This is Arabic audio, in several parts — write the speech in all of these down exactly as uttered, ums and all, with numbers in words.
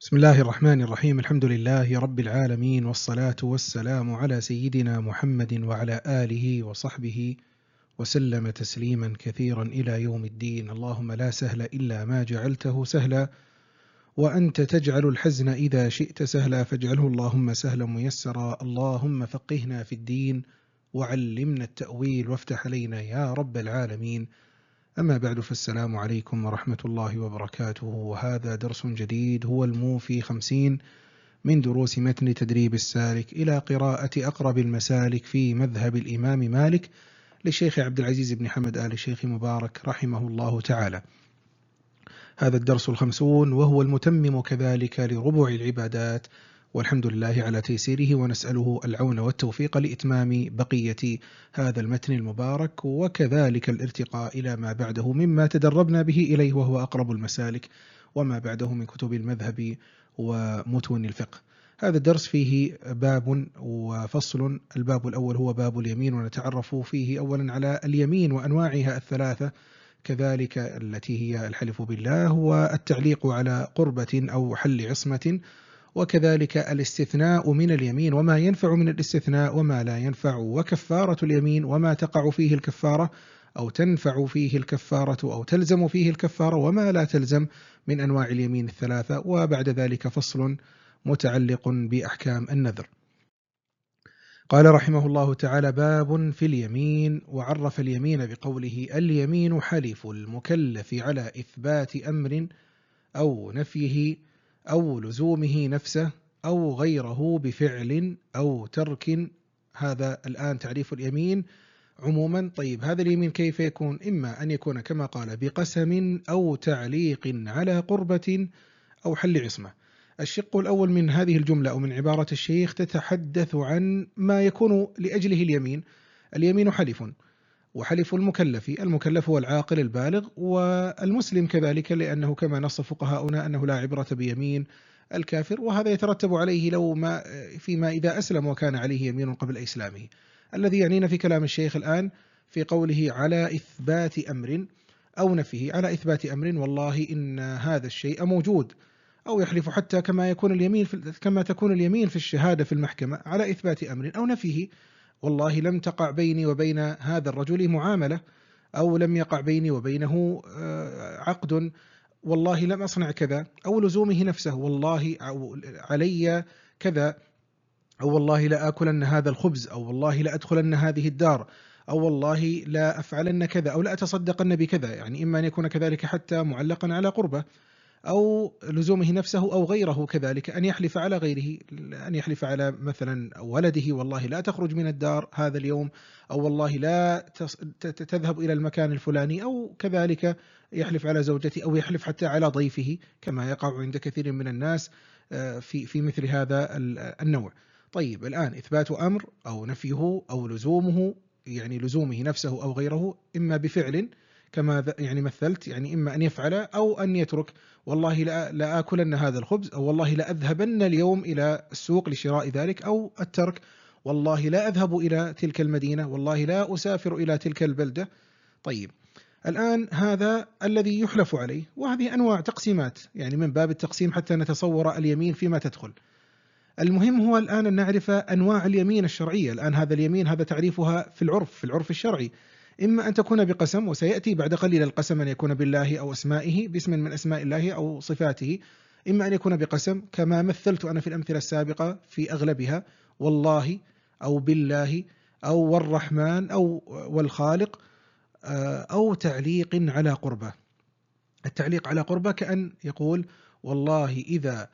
بسم الله الرحمن الرحيم. الحمد لله رب العالمين، والصلاة والسلام على سيدنا محمد وعلى آله وصحبه وسلم تسليما كثيرا إلى يوم الدين. اللهم لا سهل إلا ما جعلته سهلا، وأنت تجعل الحزن إذا شئت سهلا، فاجعله اللهم سهلا ميسرا. اللهم فقهنا في الدين وعلمنا التأويل وافتح علينا يا رب العالمين. أما بعد، فالسلام عليكم ورحمة الله وبركاته، وهذا درس جديد هو الموفي خمسين من دروس متن تدريب السالك إلى قراءة أقرب المسالك في مذهب الإمام مالك للشيخ عبد العزيز بن حمد آل الشيخ مبارك رحمه الله تعالى. هذا الدرس الخمسون، وهو المتمم كذلك لربع العبادات، والحمد لله على تيسيره، ونسأله العون والتوفيق لإتمام بقية هذا المتن المبارك، وكذلك الارتقاء إلى ما بعده مما تدربنا به إليه، وهو أقرب المسالك وما بعده من كتب المذهب ومتون الفقه. هذا الدرس فيه باب وفصل. الباب الأول هو باب اليمين، ونتعرف فيه أولا على اليمين وأنواعها الثلاثة، كذلك التي هي الحلف بالله، والتعليق على قربة أو حل عصمة، وكذلك الاستثناء من اليمين وما ينفع من الاستثناء وما لا ينفع، وكفارة اليمين وما تقع فيه الكفارة أو تنفع فيه الكفارة أو تلزم فيه الكفارة، وما لا تلزم من أنواع اليمين الثلاثة. وبعد ذلك فصل متعلق بأحكام النذر. قال رحمه الله تعالى: باب في اليمين. وعرف اليمين بقوله: اليمين حلف المكلف على إثبات أمر أو نفيه أو لزومه نفسه أو غيره بفعل أو ترك. هذا الآن تعريف اليمين عموما. طيب، هذا اليمين كيف يكون؟ إما أن يكون كما قال بقسم أو تعليق على قربة أو حل عصمة. الشق الأول من هذه الجملة أو من عبارة الشيخ تتحدث عن ما يكون لأجله اليمين. اليمين حلف، وحلف المكلف، المكلف هو العاقل البالغ، والمسلم كذلك، لأنه كما نص فقهاؤنا أنه لا عبرة بيمين الكافر، وهذا يترتب عليه لو ما فيما إذا أسلم وكان عليه يمين قبل إسلامه. الذي يعنينا في كلام الشيخ الآن في قوله على إثبات أمر أو نفيه. على إثبات أمر، والله إن هذا الشيء موجود، أو يحلف حتى كما يكون اليمين في كما تكون اليمين في الشهادة في المحكمة على إثبات أمر أو نفيه. والله لم تقع بيني وبين هذا الرجل معاملة، أو لم يقع بيني وبينه عقد، والله لم أصنع كذا، أو لزومه نفسه، والله علي كذا، أو والله لا آكلن هذا الخبز، أو والله لا أدخلن هذه الدار، أو والله لا أفعلن كذا، أو لا أتصدقن بكذا. يعني إما أن يكون كذلك حتى معلقا على قربة، أو لزومه نفسه أو غيره كذلك، أن يحلف على غيره، أن يحلف على مثلا ولده: والله لا تخرج من الدار هذا اليوم، أو والله لا تذهب إلى المكان الفلاني، أو كذلك يحلف على زوجته، أو يحلف حتى على ضيفه، كما يقع عند كثير من الناس في في مثل هذا النوع. طيب، الآن إثبات أمر أو نفيه أو لزومه، يعني لزومه نفسه أو غيره، إما بفعل كما يعني مثلت، يعني إما أن يفعل أو أن يترك. والله لا, لا آكلن هذا الخبز، أو والله لا أذهبن اليوم إلى السوق لشراء ذلك، أو الترك: والله لا أذهب إلى تلك المدينة، والله لا أسافر إلى تلك البلدة. طيب، الآن هذا الذي يحلف عليه، وهذه أنواع تقسيمات، يعني من باب التقسيم حتى نتصور اليمين فيما تدخل. المهم هو الآن أن نعرف أنواع اليمين الشرعية. الآن هذا اليمين هذا تعريفها في العرف في العرف الشرعي: إما أن تكون بقسم، وسيأتي بعد قليل القسم أن يكون بالله أو أسمائه، باسم من أسماء الله أو صفاته. إما أن يكون بقسم كما مثلت أنا في الأمثلة السابقة في أغلبها: والله، أو بالله، أو والرحمن، أو والخالق، أو تعليق على قربة. التعليق على قربة كأن يقول: والله إذا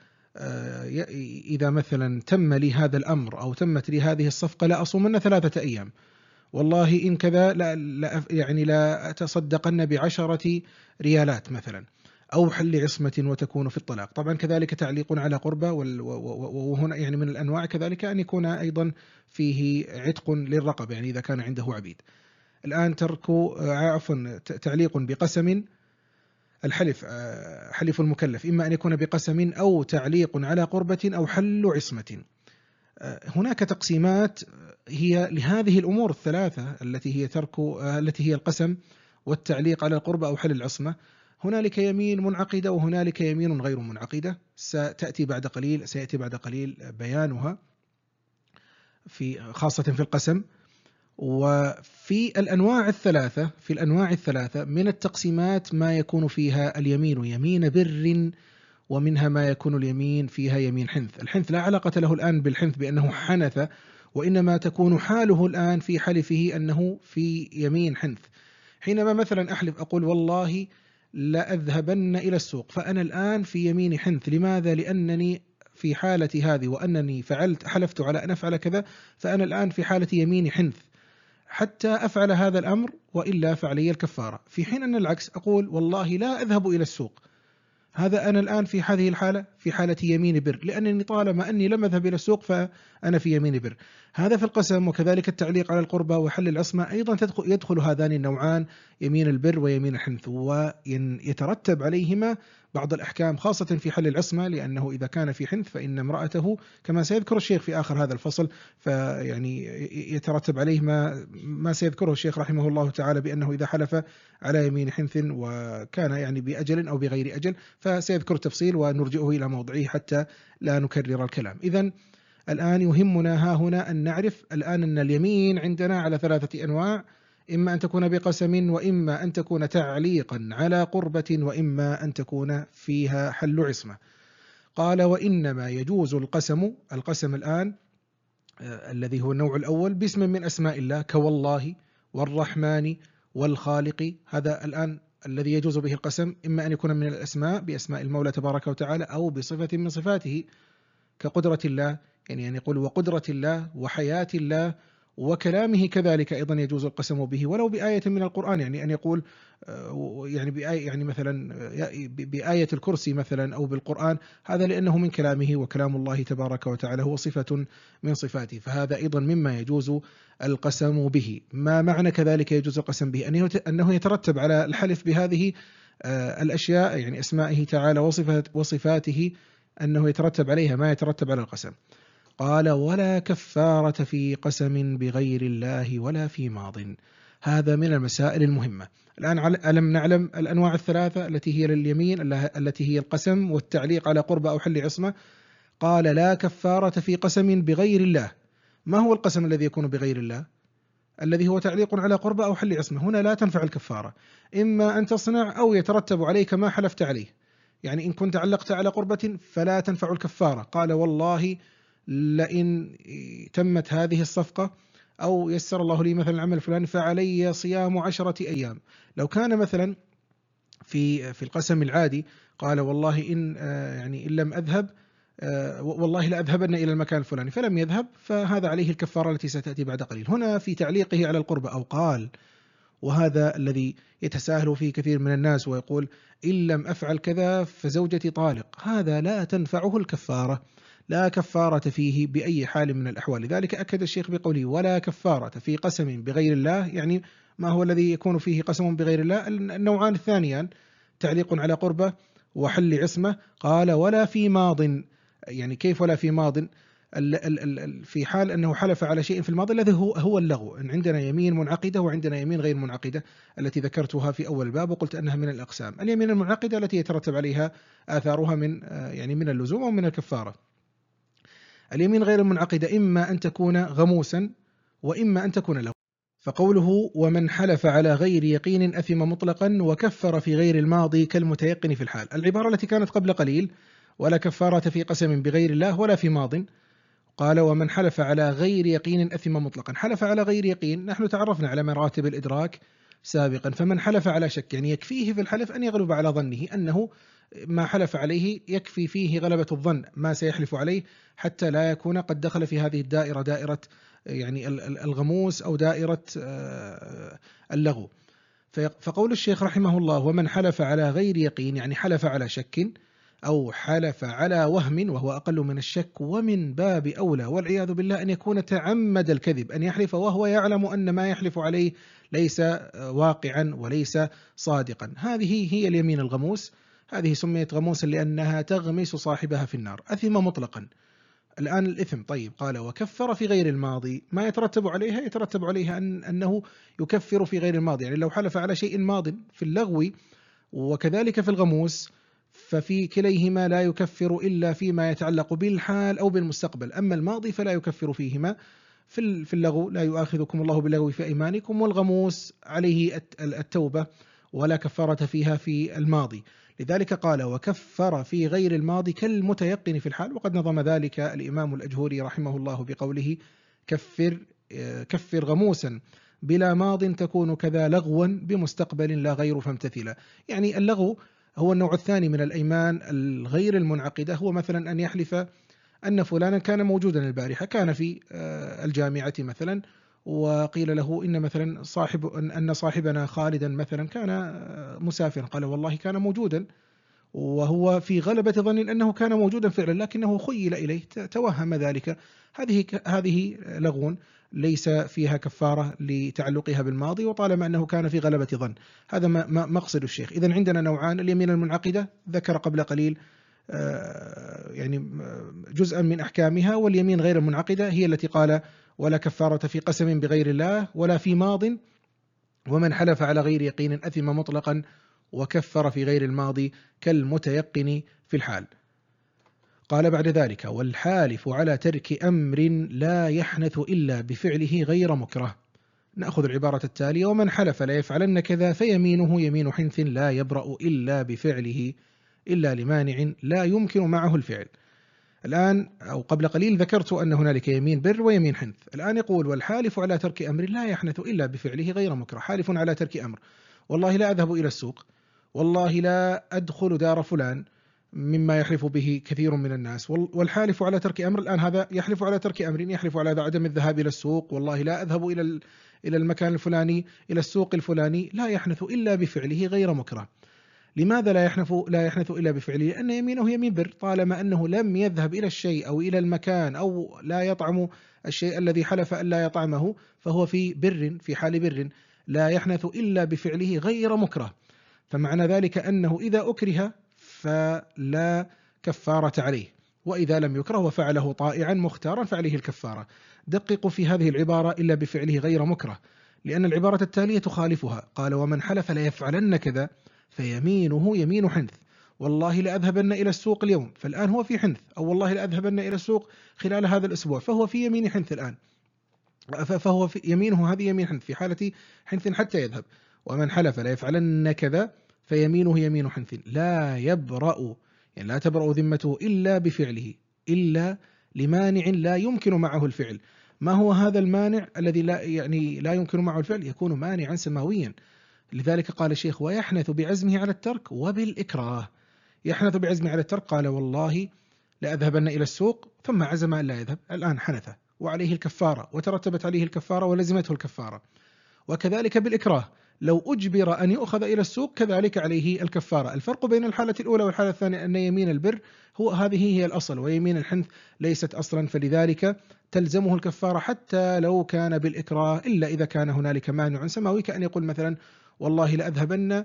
إذا مثلا تم لي هذا الأمر أو تمت لي هذه الصفقة لا أصومن ثلاثة أيام، والله إن كذا لا, لا يعني لا أتصدقن بعشرة ريالات مثلا، أو حل عصمة وتكون في الطلاق. طبعا كذلك تعليق على قربة، وهنا يعني من الأنواع كذلك أن يكون أيضا فيه عتق للرقبة، يعني إذا كان عنده عبيد. الآن ترك عفوا تعليق بقسم. الحلف حلف المكلف إما أن يكون بقسم أو تعليق على قربة أو حل عصمة. هناك تقسيمات هي لهذه الأمور الثلاثة التي هي ترك التي هي القسم والتعليق على القربة أو حل العصمة. هنالك يمين منعقدة وهنالك يمين غير منعقدة، ستأتي بعد قليل سيأتي بعد قليل بيانها في خاصة في القسم. وفي الأنواع الثلاثة في الأنواع الثلاثة من التقسيمات ما يكون فيها اليمين يمين بر، ومنها ما يكون اليمين فيها يمين حنث. الحنث لا علاقة له الآن بالحنث بأنه حنث، وإنما تكون حاله الآن في حلفه أنه في يمين حنث. حينما مثلا أحلف أقول والله لأذهبن إلى السوق، فأنا الآن في يمين حنث. لماذا؟ لأنني في حالتي هذه وأنني فعلت حلفت على أن أفعل كذا، فأنا الآن في حالة يمين حنث حتى أفعل هذا الأمر، وإلا فعلي الكفارة. في حين أن العكس أقول والله لا أذهب إلى السوق، هذا أنا الآن في هذه الحالة في حالة يمين بر، لأنني طالما أني لم أذهب إلى السوق فأنا في يمين بر. هذا في القسم. وكذلك التعليق على القربى وحل العصمة أيضا تدخل يدخل هذان النوعان يمين البر ويمين الحنث، ويترتب عليهما بعض الأحكام خاصة في حل العصمة، لأنه إذا كان في حنث فإن امرأته كما سيذكر الشيخ في آخر هذا الفصل، فيعني يترتب عليه ما ما سيذكره الشيخ رحمه الله تعالى، بأنه إذا حلف على يمين حنث وكان يعني بأجل أو بغير أجل فسيذكر التفصيل ونرجئه إلى موضعه حتى لا نكرر الكلام. إذن الآن يهمنا ها هنا أن نعرف الآن أن اليمين عندنا على ثلاثة أنواع، إما أن تكون بقسم، وإما أن تكون تعليقا على قربة، وإما أن تكون فيها حل عصمة. قال وإنما يجوز القسم القسم الآن آه الذي هو النوع الأول باسم من أسماء الله كوالله والرحمن والخالق. هذا الآن الذي يجوز به القسم، إما أن يكون من الأسماء بأسماء المولى تبارك وتعالى، أو بصفة من صفاته كقدرة الله، يعني أن يقول وقدرة الله وحياة الله وكلامه كذلك أيضا يجوز القسم به، ولو بآية من القرآن، يعني أن يقول يعني بآية يعني مثلا بآية الكرسي مثلا أو بالقرآن، هذا لأنه من كلامه، وكلام الله تبارك وتعالى هو صفة من صفاته، فهذا أيضا مما يجوز القسم به. ما معنى كذلك يجوز القسم به؟ أنه يترتب على الحلف بهذه الأشياء، يعني أسمائه تعالى وصفاته، أنه يترتب عليها ما يترتب على القسم. قال ولا كفارة في قسم بغير الله ولا في ماض. هذا من المسائل المهمة. الآن ألم نعلم الأنواع الثلاثة التي هي لليمين، التي هي القسم والتعليق على قربة أو حل عصمة. قال لا كفارة في قسم بغير الله. ما هو القسم الذي يكون بغير الله؟ الذي هو تعليق على قربة أو حل عصمة. هنا لا تنفع الكفارة، إما أن تصنع أو يترتب عليك ما حلفت عليه. يعني إن كنت علقت على قربة فلا تنفع الكفارة. قال والله لئن تمت هذه الصفقة أو يسر الله لي مثلا العمل الفلاني فعلي صيام عشرة أيام. لو كان مثلا في في القسم العادي قال والله إن يعني إن لم أذهب والله لا أذهبن إلى المكان الفلاني، فلم يذهب، فهذا عليه الكفارة التي ستأتي بعد قليل. هنا في تعليقه على القربة أو قال، وهذا الذي يتساهل فيه كثير من الناس ويقول إن لم أفعل كذا فزوجتي طالق، هذا لا تنفعه الكفارة، لا كفارة فيه بأي حال من الأحوال. لذلك أكد الشيخ بقوله ولا كفارة في قسم بغير الله. يعني ما هو الذي يكون فيه قسم بغير الله؟ النوعان الثانيان تعليق على قربة وحل عصمة. قال ولا في ماض. يعني كيف ولا في ماض؟ في حال أنه حلف على شيء في الماضي الذي هو هو اللغو. إن عندنا يمين منعقدة وعندنا يمين غير منعقدة التي ذكرتها في أول الباب وقلت أنها من الأقسام. اليمين المنعقدة التي يترتب عليها آثارها من يعني من اللزوم أو من الكفارة. اليمين غير المنعقدة إما أن تكون غموسا وإما أن تكون لغو. فقوله ومن حلف على غير يقين أثم مطلقا وكفر في غير الماضي كالمتيقن في الحال. العبارة التي كانت قبل قليل ولا كفارة في قسم بغير الله ولا في ماض. قال ومن حلف على غير يقين أثم مطلقا. حلف على غير يقين، نحن تعرفنا على مراتب الإدراك سابقا. فمن حلف على شك يعني يكفيه في الحلف أن يغلب على ظنه أنه ما حلف عليه يكفي فيه غلبة الظن ما سيحلف عليه، حتى لا يكون قد دخل في هذه الدائرة دائرة يعني الغموس أو دائرة اللغو. فقول الشيخ رحمه الله ومن حلف على غير يقين يعني حلف على شك أو حلف على وهم وهو أقل من الشك، ومن باب أولى والعياذ بالله أن يكون تعمد الكذب، أن يحلف وهو يعلم أن ما يحلف عليه ليس واقعا وليس صادقا. هذه هي اليمين الغموس. هذه سميت غموسا لأنها تغمس صاحبها في النار، أثم مطلقا. الآن الإثم طيب. قال وكفر في غير الماضي. ما يترتب عليها؟ يترتب عليها أن أنه يكفر في غير الماضي. يعني لو حلف على شيء ماض في اللغو وكذلك في الغموس، ففي كليهما لا يكفر إلا فيما يتعلق بالحال أو بالمستقبل، أما الماضي فلا يكفر فيهما. في اللغو لا يؤاخذكم الله باللغو في أيمانكم، والغموس عليه التوبة ولا كفارة فيها في الماضي. لذلك قال وكفر في غير الماضي كالمتيقن في الحال. وقد نظم ذلك الإمام الأجهوري رحمه الله بقوله كفر كفر غموسا بلا ماض تكون كذا لغوا بمستقبل لا غير فامتثلا. يعني اللغو هو النوع الثاني من الأيمان الغير المنعقدة، هو مثلا أن يحلف أن فلانا كان موجودا البارحة، كان في الجامعة مثلا، وقيل له إن مثلا صاحب أن صاحبنا خالدا مثلا كان مسافرا، قال والله كان موجودا، وهو في غلبة ظن أنه كان موجودا فعلا لكنه خيل إليه، توهم ذلك. هذه هذه لغو ليس فيها كفارة لتعلقها بالماضي، وطالما أنه كان في غلبة ظن. هذا مقصد الشيخ. إذن عندنا نوعان: اليمين المنعقدة ذكر قبل قليل يعني جزءا من أحكامها، واليمين غير المنعقدة هي التي قال ولا كفارة في قسم بغير الله ولا في ماض، ومن حلف على غير يقين أثم مطلقا وكفر في غير الماضي كالمتيقن في الحال. قال بعد ذلك والحالف على ترك أمر لا يحنث إلا بفعله غير مكره. نأخذ العبارة التالية: ومن حلف لا يفعلن كذا فيمينه يمين حنث لا يبرأ إلا بفعله إلا لمانع لا يمكن معه الفعل. الآن أو قبل قليل ذكرت أن هنالك يمين بر ويمين حنث. الآن يقول والحالف على ترك أمر لا يحنث إلا بفعله غير مكره. حالف على ترك أمر: والله لا أذهب إلى السوق، والله لا أدخل دار فلان، مما يحلف به كثير من الناس. والحالف على ترك أمر، الآن هذا يحلف على ترك أمر، يحلف على عدم الذهاب إلى السوق، والله لا أذهب إلى إلى المكان الفلاني، إلى السوق الفلاني، لا يحنث إلا بفعله غير مكره. لماذا لا يحنث لا يحنث إلا بفعله؟ لأن يمينه يمين بر، طالما أنه لم يذهب إلى الشيء أو إلى المكان أو لا يطعم الشيء الذي حلف أن لا يطعمه، فهو في بر، في حال بر، لا يحنث إلا بفعله غير مكره. فمعنى ذلك أنه إذا أكره فلا كفارة عليه، وإذا لم يكره وفعله طائعا مختارا فعليه الكفارة. دققوا في هذه العبارة إلا بفعله غير مكره، لأن العبارة التالية تخالفها. قال ومن حلف لا يفعلن كذا فيمينه يمين حنث، والله لأذهبن إلى السوق اليوم، فالآن هو في حنث، أو والله لأذهبن إلى السوق خلال هذا الأسبوع، فهو في يمين حنث الآن، فهو في يمينه هذه يمين حنث في حالة حنث حتى يذهب. ومن حلف لا يفعلن كذا فيمينه يمين حنث لا يبرأ، يعني لا تبرأ ذمته إلا بفعله إلا لمانع لا يمكن معه الفعل. ما هو هذا المانع الذي لا يعني لا يمكن معه الفعل؟ يكون مانعا سماويا. لذلك قال الشيخ ويحنث بعزمه على الترك وبالإكراه. يحنث بعزمه على الترك، قال والله لأذهبن إلى السوق، ثم عزم أن لا يذهب، الآن حنث وعليه الكفارة، وترتبت عليه الكفارة ولزمته الكفارة. وكذلك بالإكراه، لو أجبر أن يؤخذ إلى السوق كذلك عليه الكفارة. الفرق بين الحالة الأولى والحالة الثانية أن يمين البر هو هذه هي الأصل، ويمين الحنث ليست أصلا، فلذلك تلزمه الكفارة حتى لو كان بالإكراه، إلا إذا كان هنالك مانع سماوي، كأن يقول مثلا والله لأذهبن،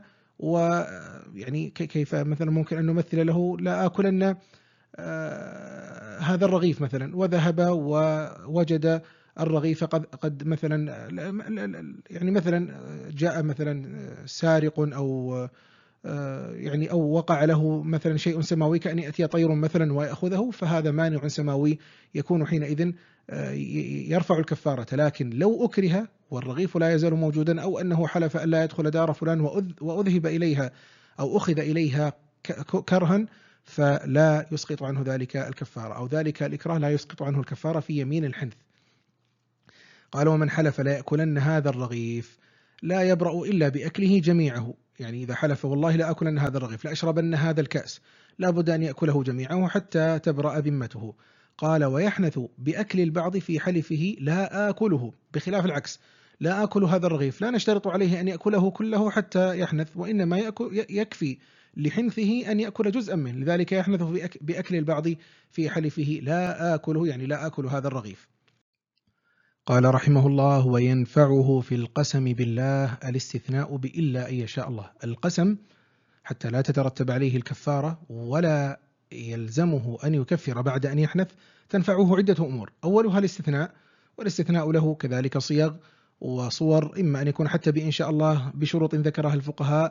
ويعني كيف مثلا ممكن أن نمثل له لا آكلن آه هذا الرغيف مثلا، وذهب ووجد الرغيف قد قد مثلا يعني مثلا جاء مثلا سارق أو يعني أو وقع له مثلا شيء سماوي كأن يأتي طير مثلا ويأخذه، فهذا مانع سماوي يكون حينئذ يرفع الكفارة. لكن لو أكره والرغيف لا يزال موجودا، أو أنه حلف أن لا يدخل دار فلان وأذهب إليها أو أخذ إليها كرها، فلا يسقط عنه ذلك الكفارة، أو ذلك الإكراه لا يسقط عنه الكفارة في يمين الحنث. قال ومن حلف لا يأكلن هذا الرغيف لا يبرأ إلا بأكله جميعه، يعني إذا حلف والله لا أكلن هذا الرغيف، لا أشربن هذا الكأس، لا بد أن يأكله جميعه حتى تبرأ ذمته. قال ويحنث بأكل البعض في حلفه لا آكله، بخلاف العكس، لا آكل هذا الرغيف لا نشترط عليه أن يأكله كله حتى يحنث، وإنما يكفي لحنثه أن يأكل جزءا منه، لذلك يحنث بأكل البعض في حلفه لا آكله، يعني لا آكل هذا الرغيف. قال رحمه الله وينفعه في القسم بالله الاستثناء بإلا أن يشاء الله. القسم حتى لا تترتب عليه الكفارة ولا يلزمه أن يكفر بعد أن يحنث تنفعه عدة أمور، أولها الاستثناء، والاستثناء له كذلك صيغ وصور، إما أن يكون حتى بإن شاء الله بشروط ذكرها الفقهاء،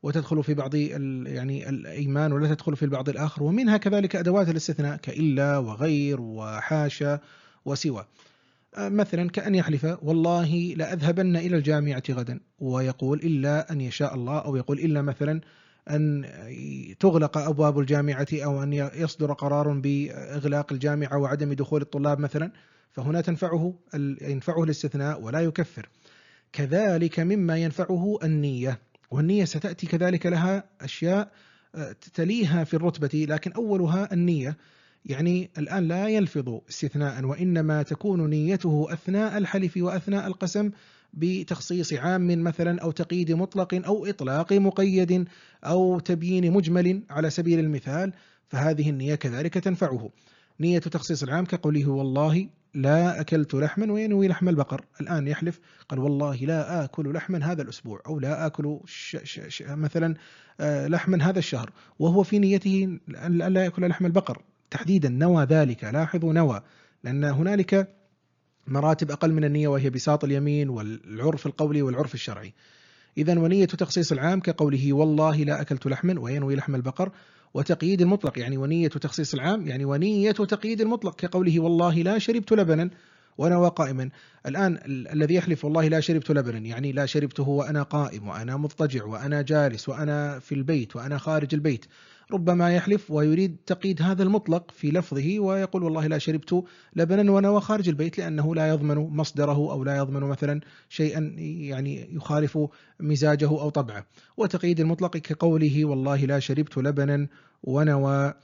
وتدخل في بعض يعني الأيمان ولا تدخل في البعض الآخر، ومنها كذلك أدوات الاستثناء كإلا وغير وحاشا وسوى. مثلا كأن يحلف والله لأذهبن إلى الجامعة غدا، ويقول إلا أن يشاء الله، أو يقول إلا مثلا أن تغلق أبواب الجامعة، أو أن يصدر قرار بإغلاق الجامعة وعدم دخول الطلاب مثلا، فهنا تنفعه ينفعه الاستثناء ولا يكفر. كذلك مما ينفعه النية، والنية ستأتي كذلك لها أشياء تليها في الرتبة، لكن أولها النية. يعني الآن لا يلفظ استثناء، وإنما تكون نيته أثناء الحلف وأثناء القسم بتخصيص عام مثلا، أو تقييد مطلق، أو إطلاق مقيد، أو تبيين مجمل على سبيل المثال، فهذه النية كذلك تنفعه. نية تخصيص العام كقوله والله لا أكلت لحما، وينوي لحم البقر. الآن يحلف قال والله لا آكل لحما هذا الأسبوع، أو لا آكل ش ش ش مثلا لحما هذا الشهر، وهو في نيته أن لا يأكل لحم البقر تحديدا، نوى ذلك. لاحظوا نوى، لأن هنالك مراتب أقل من النية، وهي بساط اليمين والعرف القولي والعرف الشرعي. إذن ونية تخصيص العام كقوله والله لا أكلت لحما وينوي لحم البقر، وتقييد المطلق يعني ونية تخصيص العام يعني ونية تقييد المطلق كقوله والله لا شربت لبنا ونوى قائما. الآن ال الذي يحلف والله لا شربت لبنا يعني لا شربته وأنا قائم وأنا مضطجع وأنا جالس وأنا في البيت وأنا خارج البيت، ربما يحلف ويريد تقييد هذا المطلق في لفظه ويقول والله لا شربت لبنا ونوى خارج البيت، لأنه لا يضمن مصدره أو لا يضمن مثلا شيئا يعني يخالف مزاجه أو طبعه. وتقييد المطلق كقوله والله لا شربت لبنا ونوى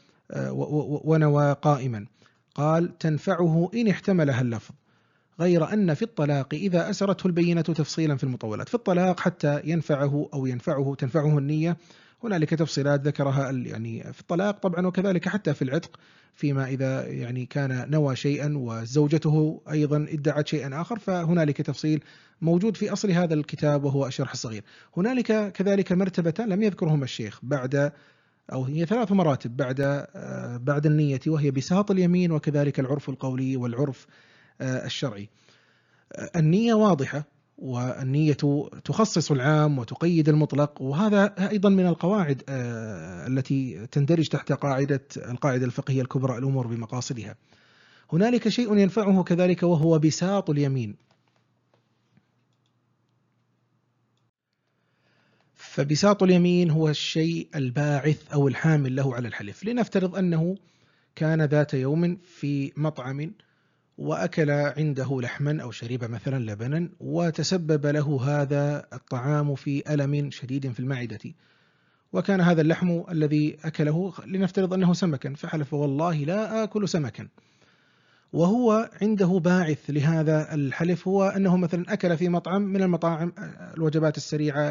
ونوى قائما. قال تنفعه إن احتملها اللفظ، غير أن في الطلاق إذا أسرته البينة تفصيلا في المطولات. في الطلاق حتى ينفعه أو ينفعه تنفعه النية هنالك تفصيلات ذكرها يعني في الطلاق طبعا، وكذلك حتى في العتق، فيما إذا يعني كان نوى شيئا وزوجته أيضا ادعت شيئا آخر، فهنالك تفصيل موجود في أصل هذا الكتاب وهو الشرح الصغير. هنالك كذلك مرتبة لم يذكرهما الشيخ بعد، أو هي ثلاث مراتب بعد بعد النية، وهي بساط اليمين وكذلك العرف القولي والعرف الشرعي. النية واضحة، والنية تخصص العام وتقيد المطلق، وهذا أيضا من القواعد التي تندرج تحت قاعدة القاعدة الفقهية الكبرى الأمور بمقاصدها. هنالك شيء ينفعه كذلك وهو بساط اليمين. فبساط اليمين هو الشيء الباعث أو الحامل له على الحلف. لنفترض أنه كان ذات يوم في مطعم وأكل عنده لحما أو شرب مثلا لبنا، وتسبب له هذا الطعام في ألم شديد في المعدة، وكان هذا اللحم الذي أكله لنفترض أنه سمكا، فحلف والله لا آكل سمكا. وهو عنده باعث لهذا الحلف هو أنه مثلا أكل في مطعم من المطاعم الوجبات السريعة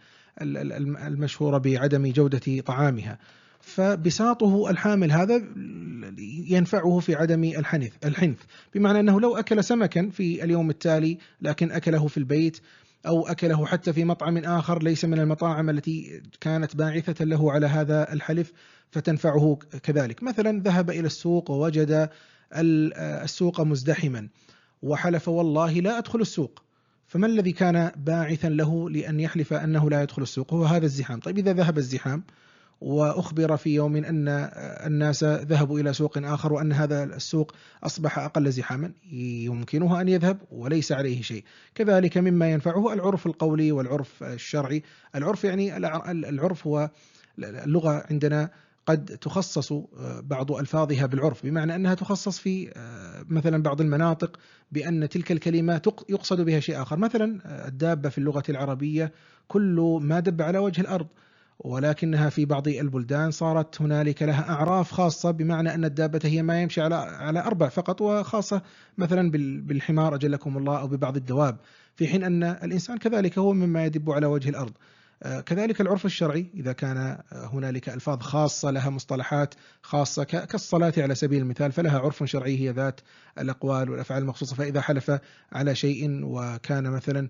المشهورة بعدم جودة طعامها، فبساطه الحامل هذا ينفعه في عدم الحنث الحنث بمعنى أنه لو أكل سمكا في اليوم التالي لكن أكله في البيت، أو أكله حتى في مطعم آخر ليس من المطاعم التي كانت باعثة له على هذا الحلف، فتنفعه كذلك. مثلا ذهب إلى السوق ووجد السوق مزدحما وحلف والله لا أدخل السوق، فما الذي كان باعثا له لأن يحلف أنه لا يدخل السوق؟ هو هذا الزحام. طيب إذا ذهب الزحام وأخبر في يوم أن الناس ذهبوا إلى سوق آخر وأن هذا السوق أصبح أقل زحاما، يمكنه أن يذهب وليس عليه شيء. كذلك مما ينفعه العرف القولي والعرف الشرعي. العرف يعني العرف هو اللغة عندنا قد تخصص بعض ألفاظها بالعرف، بمعنى أنها تخصص في مثلا بعض المناطق بأن تلك الكلمة يقصد بها شيء آخر. مثلا الدابة في اللغة العربية كل ما دب على وجه الأرض، ولكنها في بعض البلدان صارت هنالك لها أعراف خاصة، بمعنى أن الدابة هي ما يمشي على على أربع فقط، وخاصة مثلا بالحمار أجلكم الله أو ببعض الدواب، في حين أن الإنسان كذلك هو مما يدب على وجه الأرض. كذلك العرف الشرعي إذا كان هنالك ألفاظ خاصة لها مصطلحات خاصة كالصلاة على سبيل المثال، فلها عرف شرعي هي ذات الأقوال والأفعال المخصوصة. فإذا حلف على شيء وكان مثلا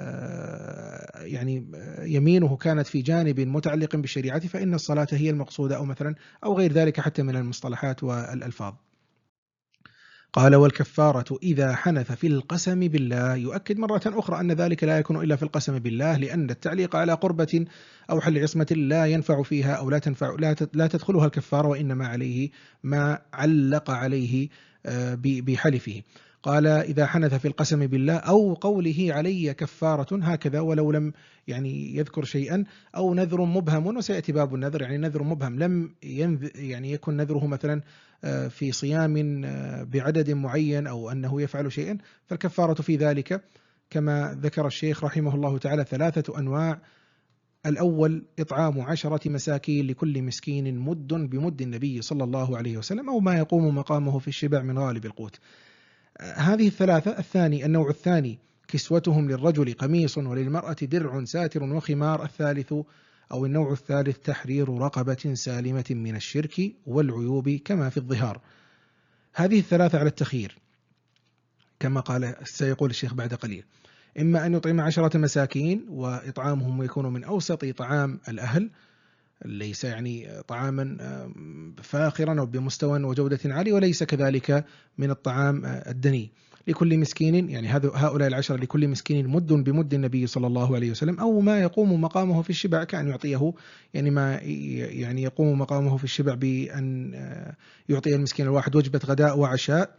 يعني يمينه كانت في جانب متعلق بالشريعة، فإن الصلاة هي المقصودة، أو مثلا أو غير ذلك حتى من المصطلحات والألفاظ. قال: والكفارة إذا حنث في القسم بالله. يؤكد مرة أخرى أن ذلك لا يكون إلا في القسم بالله، لأن التعليق على قربة أو حل عصمة لا ينفع فيها أو لا تنفع لا تدخلها الكفارة، وإنما عليه ما علق عليه بحلفه. قال: إذا حنث في القسم بالله، أو قوله علي كفارة هكذا ولو لم يعني يذكر شيئا، أو نذر مبهم، وسيأتي باب النذر، يعني نذر مبهم لم يعني يكن نذره مثلا في صيام بعدد معين أو أنه يفعل شيئا، فالكفارة في ذلك كما ذكر الشيخ رحمه الله تعالى ثلاثة أنواع. الأول: إطعام عشرة مساكين لكل مسكين مد بمد النبي صلى الله عليه وسلم، أو ما يقوم مقامه في الشبع من غالب القوت. هذه الثلاثة. الثاني النوع الثاني: كسوتهم للرجل قميص وللمرأة درع ساتر وخمار. الثالث أو النوع الثالث: تحرير رقبة سالمة من الشرك والعيوب كما في الظهار. هذه الثلاثة على التخيير كما قال سيقول الشيخ بعد قليل. إما أن يطعم عشرة مساكين، وإطعامهم يكون من أوسط طعام الأهل، ليس يعني طعاما فاخرا أو بمستوى وجودة عالية، وليس كذلك من الطعام الدني. لكل مسكين، يعني هؤلاء العشرة لكل مسكين مد بمد النبي صلى الله عليه وسلم، أو ما يقوم مقامه في الشبع، كأن يعطيه يعني ما يعني يقوم مقامه في الشبع بأن يعطي المسكين الواحد وجبة غداء وعشاء،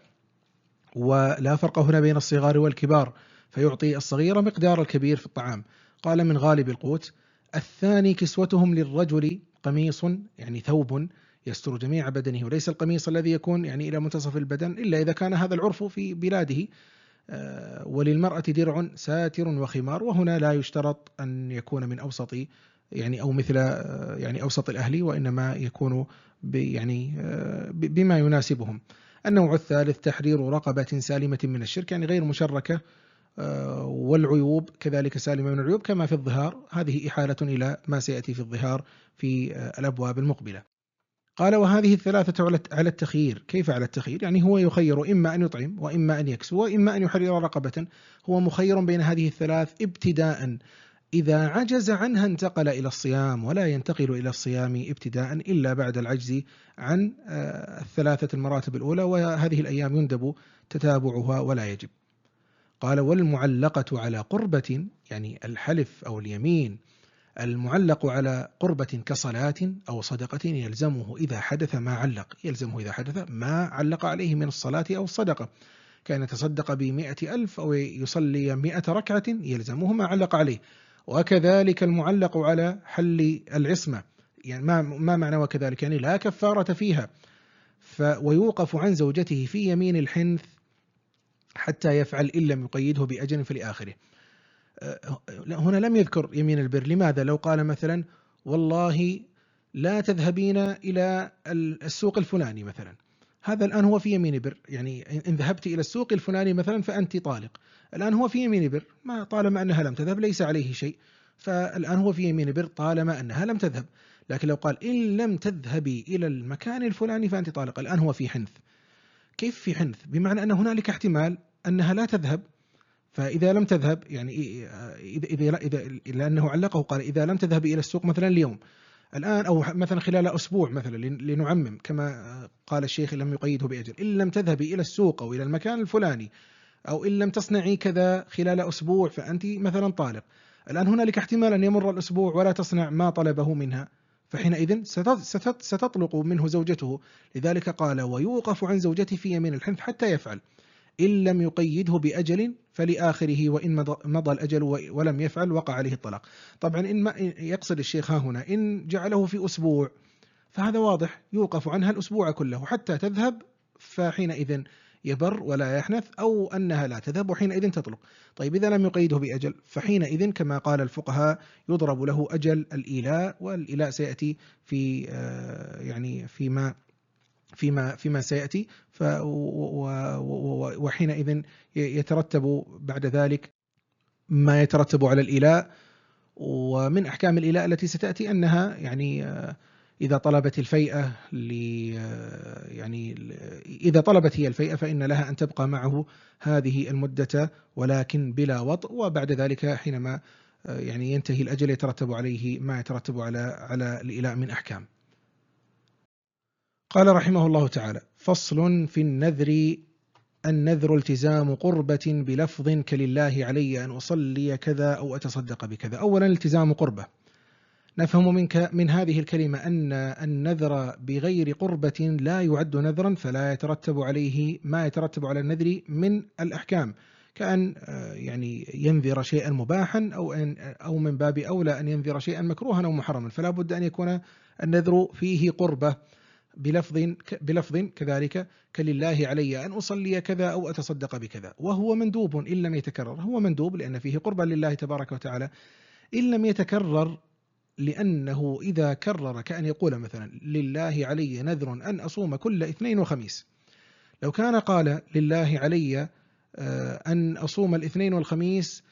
ولا فرق هنا بين الصغار والكبار، فيعطي الصغير مقدار الكبير في الطعام. قال: من غالب القوت. الثاني: كسوتهم للرجل قميص، يعني ثوب يستر جميع بدنه، وليس القميص الذي يكون يعني إلى منتصف البدن إلا إذا كان هذا العرف في بلاده. وللمرأة درع ساتر وخمار، وهنا لا يشترط أن يكون من أوسط يعني أو مثل يعني أوسط الأهل، وإنما يكون يعني بما يناسبهم. النوع الثالث: تحرير رقبة سالمة من الشرك، يعني غير مشركة، والعيوب كذلك سالمة من العيوب كما في الظهار. هذه إحالة إلى ما سيأتي في الظهار في الأبواب المقبلة. قال: وهذه الثلاثة على التخيير. كيف على التخيير؟ يعني هو يخير إما أن يطعم، وإما أن يكسو، وإما أن يحرر رقبة. هو مخير بين هذه الثلاث ابتداء. إذا عجز عنها انتقل إلى الصيام، ولا ينتقل إلى الصيام ابتداء إلا بعد العجز عن الثلاثة المراتب الأولى، وهذه الأيام يندب تتابعها ولا يجب. قال: والمعلقة على قربة، يعني الحلف أو اليمين المعلق على قربة كصلاة أو صدقة يلزمه إذا حدث ما علق، يلزمه إذا حدث ما علق عليه من الصلاة أو الصدقة. كان يتصدق بمئة ألف أو يصلي مئة ركعة يلزمه ما علق عليه. وكذلك المعلق على حل العصمة، يعني ما, ما معنى وكذلك؟ يعني لا كفارة فيها، ويوقف عن زوجته في يمين الحنث حتى يفعل إن لم يقيده بأجل في الآخرة. هنا لم يذكر يمين البر. لماذا؟ لو قال مثلا: والله لا تذهبين إلى السوق الفلاني مثلا، هذا الآن هو في يمين بر، يعني إن ذهبت إلى السوق الفلاني مثلا فأنت طالق. الآن هو في يمين بر، ما طالما أنها لم تذهب ليس عليه شيء، فالآن هو في يمين بر طالما أنها لم تذهب. لكن لو قال: إن لم تذهبي إلى المكان الفلاني فأنت طالق، الآن هو في حنث. كيف في حنث؟ بمعنى أن هنالك احتمال أنها لا تذهب، فإذا لم تذهب يعني إذا إذا إذا لأنه علقه قال: إذا لم تذهب إلى السوق مثلا اليوم الآن، أو مثلا خلال أسبوع مثلا لنعمم كما قال الشيخ لم يقيده بأجل، إن لم تذهبي إلى السوق أو إلى المكان الفلاني، أو إن لم تصنعي كذا خلال أسبوع فأنت مثلا طالق. الآن هنالك احتمال أن يمر الأسبوع ولا تصنع ما طلبه منها، فحينئذ ستطلق منه زوجته. لذلك قال: ويوقف عن زوجته في يمين الحنث حتى يفعل، إن لم يقيده بأجل فلآخره، وإن مضى الأجل ولم يفعل وقع عليه الطلاق. طبعا إن ما يقصد الشيخ ها هنا إن جعله في أسبوع فهذا واضح، يوقف عنها الأسبوع كله حتى تذهب، فحينئذ يبر ولا يحنث، أو أنها لا تذهب وحينئذ تطلق. طيب إذا لم يقيده بأجل فحينئذ كما قال الفقهاء يضرب له أجل الإيلاء، والإيلاء سيأتي في يعني فيما فيما فيما سيأتي. وحينئذ يترتب بعد ذلك ما يترتب على الإيلاء. ومن أحكام الإيلاء التي ستأتي أنها يعني إذا طلبت الفيئة يعني إذا طلبت هي الفيئة فإن لها أن تبقى معه هذه المدة ولكن بلا وطء، وبعد ذلك حينما يعني ينتهي الأجل يترتب عليه ما يترتب على على الإيلاء من أحكام. قال رحمه الله تعالى: فصل في النذر النذر التزام قربة بلفظ كلله علي أن أصلي كذا أو أتصدق بكذا. أولا التزام قربة، نفهم منك من هذه الكلمة أن النذر بغير قربة لا يعد نذرا، فلا يترتب عليه ما يترتب على النذر من الأحكام، كأن يعني ينذر شيئا مباحا أو أن أو من باب أولى أن ينذر شيئا مكروها أو محرما، فلا بد أن يكون النذر فيه قربة بلفظ بلفظ كذلك كلله علي أن أصلي كذا أو أتصدق بكذا، وهو مندوب إن لم يتكرر، هو مندوب لأن فيه قربة لله تبارك وتعالى إن لم يتكرر، لأنه إذا كرر كأن يقول مثلا لله علي نذر أن أصوم كل اثنين وخميس، لو كان قال لله علي أن أصوم الاثنين والخميس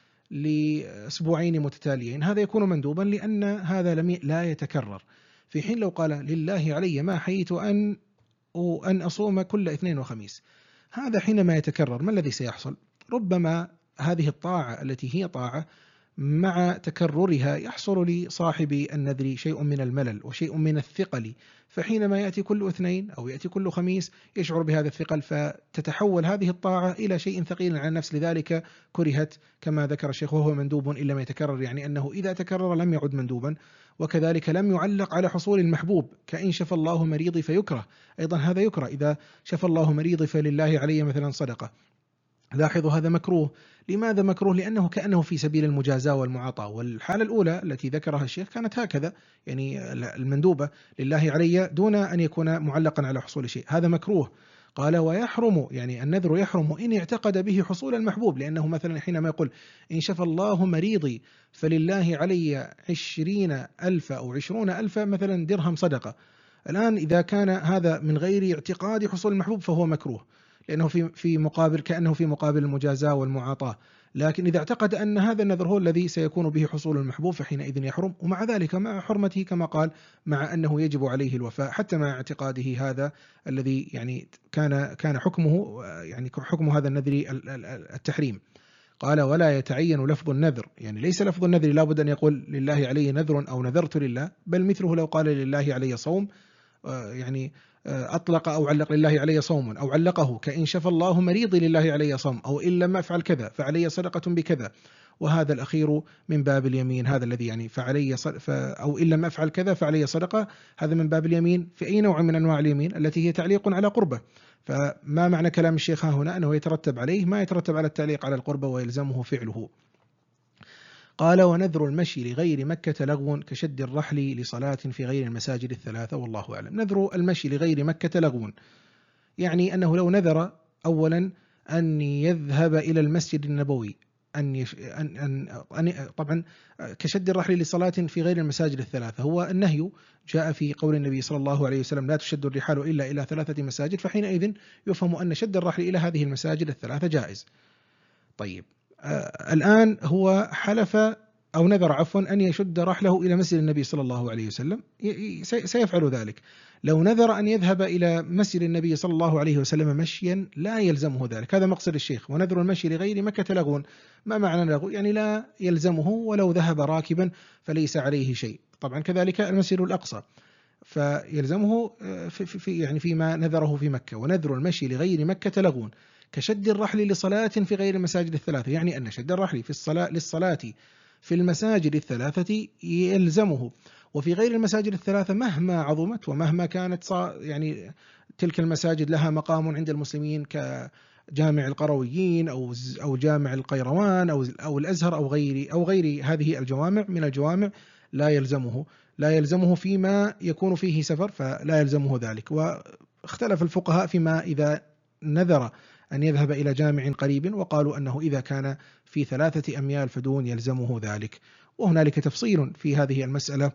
لأسبوعين متتاليين، هذا يكون مندوبا لأن هذا لم لا يتكرر، في حين لو قال لله علي ما حييت أن أن أصوم كل اثنين وخميس، هذا حينما يتكرر ما الذي سيحصل؟ ربما هذه الطاعة التي هي طاعة مع تكررها يحصل لصاحب النذر شيء من الملل وشيء من الثقل، فحينما يأتي كل اثنين أو يأتي كل خميس يشعر بهذا الثقل، فتتحول هذه الطاعة إلى شيء ثقيل على النفس، لذلك كرهت كما ذكر الشيخ، وهو مندوب إن لم يتكرر، يعني أنه إذا تكرر لم يعد مندوبا، وكذلك لم يعلق على حصول المحبوب، كإن شفى الله مريضي فيكره، أيضا هذا يكره، إذا شفى الله مريضي فلله علي مثلا صدقة، لاحظوا هذا مكروه. لماذا مكروه؟ لأنه كأنه في سبيل المجازاة والمعاطاة، والحالة الأولى التي ذكرها الشيخ كانت هكذا، يعني المندوبة لله علي دون أن يكون معلقا على حصول شيء، هذا مكروه. قال ويحرم، يعني النذر يحرم إن اعتقد به حصول المحبوب، لأنه مثلا حينما يقول إن شفى الله مريضي فلله علي عشرين ألف أو عشرون ألف مثلا درهم صدقة، الآن إذا كان هذا من غير اعتقاد حصول المحبوب فهو مكروه، لأنه في في مقابل كأنه في مقابل المجازاة والمعاطاة، لكن إذا اعتقد أن هذا النذر هو الذي سيكون به حصول المحبوب فحينئذ يحرم، ومع ذلك مع حرمته كما قال مع أنه يجب عليه الوفاء حتى مع اعتقاده هذا الذي يعني كان كان حكمه يعني حكم هذا النذر التحريم. قال ولا يتعين لفظ النذر، يعني ليس لفظ النذر لا بد أن يقول لله علي نذر أو نذرت لله، بل مثله لو قال لله علي صوم، يعني أطلق أو علق لله علي صوم أو علقه كإن شفى الله مريضي لله علي صوم، أو إن لم أفعل كذا فعلي صدقة بكذا، وهذا الأخير من باب اليمين، هذا الذي يعني فعلي صد... أو إن لم أفعل كذا فعلي صدقة، هذا من باب اليمين في أي نوع من أنواع اليمين التي هي تعليق على قربة. فما معنى كلام الشيخ هنا؟ أنه يترتب عليه ما يترتب على التعليق على القربة ويلزمه فعله. قال ونذر المشي لغير مكة لغو كشد الرحل لصلاة في غير المساجد الثلاثة والله أعلم. نذر المشي لغير مكة لغو، يعني أنه لو نذر أولا أن يذهب إلى المسجد النبوي أن, يش... أن... أن... أن طبعا كشد الرحل لصلاة في غير المساجد الثلاثة، هو النهي جاء في قول النبي صلى الله عليه وسلم لا تشد الرحال إلا إلى ثلاثة مساجد، فحينئذ يفهم أن شد الرحل إلى هذه المساجد الثلاثة جائز. طيب آه الآن هو حلف أو نذر عفوا أن يشد رحله إلى مسجد النبي صلى الله عليه وسلم، سيفعل ذلك. لو نذر أن يذهب إلى مسجد النبي صلى الله عليه وسلم مشيا لا يلزمه ذلك، هذا مقصد الشيخ. ونذر المشي لغير مكة لغو، ما معنى لغو؟ يعني لا يلزمه، ولو ذهب راكبا فليس عليه شيء. طبعا كذلك المسجد الأقصى فيلزمه في, في يعني فيما نذره في مكة. ونذر المشي لغير مكة لغو كشد الرحل لصلاة في غير المساجد الثلاثة، يعني أن شد الرحل في الصلاة للصلاة في المساجد الثلاثة يلزمه، وفي غير المساجد الثلاثة مهما عظمت ومهما كانت يعني تلك المساجد لها مقام عند المسلمين كجامع القرويين أو أو جامع القيروان أو أو الأزهر أو غير أو غير هذه الجوامع من الجوامع، لا يلزمه لا يلزمه فيما يكون فيه سفر فلا يلزمه ذلك. واختلف الفقهاء فيما إذا نذر أن يذهب إلى جامع قريب، وقالوا أنه إذا كان في ثلاثة أميال فدون يلزمه ذلك. وهنالك تفصيل في هذه المسألة،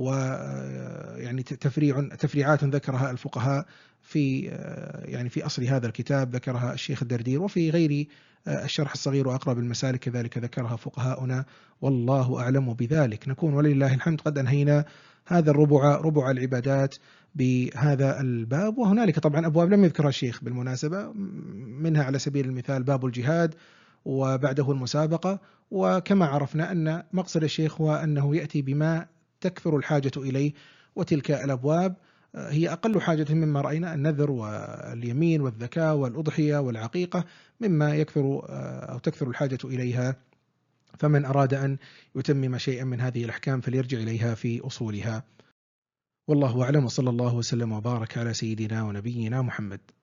ويعني تفريع تفريعات ذكرها الفقهاء في يعني في أصل هذا الكتاب ذكرها الشيخ الدردير، وفي غير الشرح الصغير وأقرب المسالك كذلك ذكرها فقهاؤنا، والله أعلم بذلك. نكون ولله الحمد قد أنهينا هذا الربع ربع العبادات بهذا الباب. وهنالك طبعا أبواب لم يذكرها الشيخ بالمناسبة، منها على سبيل المثال باب الجهاد وبعده المسابقة. وكما عرفنا أن مقصد الشيخ هو أنه يأتي بما تكثر الحاجة إليه، وتلك الأبواب هي أقل حاجة مما رأينا. النذر واليمين والذكاة والأضحية والعقيقة مما يكثر أو تكثر الحاجة إليها، فمن أراد أن يتمم شيئا من هذه الأحكام فليرجع إليها في أصولها. والله أعلم، وصلى الله وسلم وبارك على سيدنا ونبينا محمد.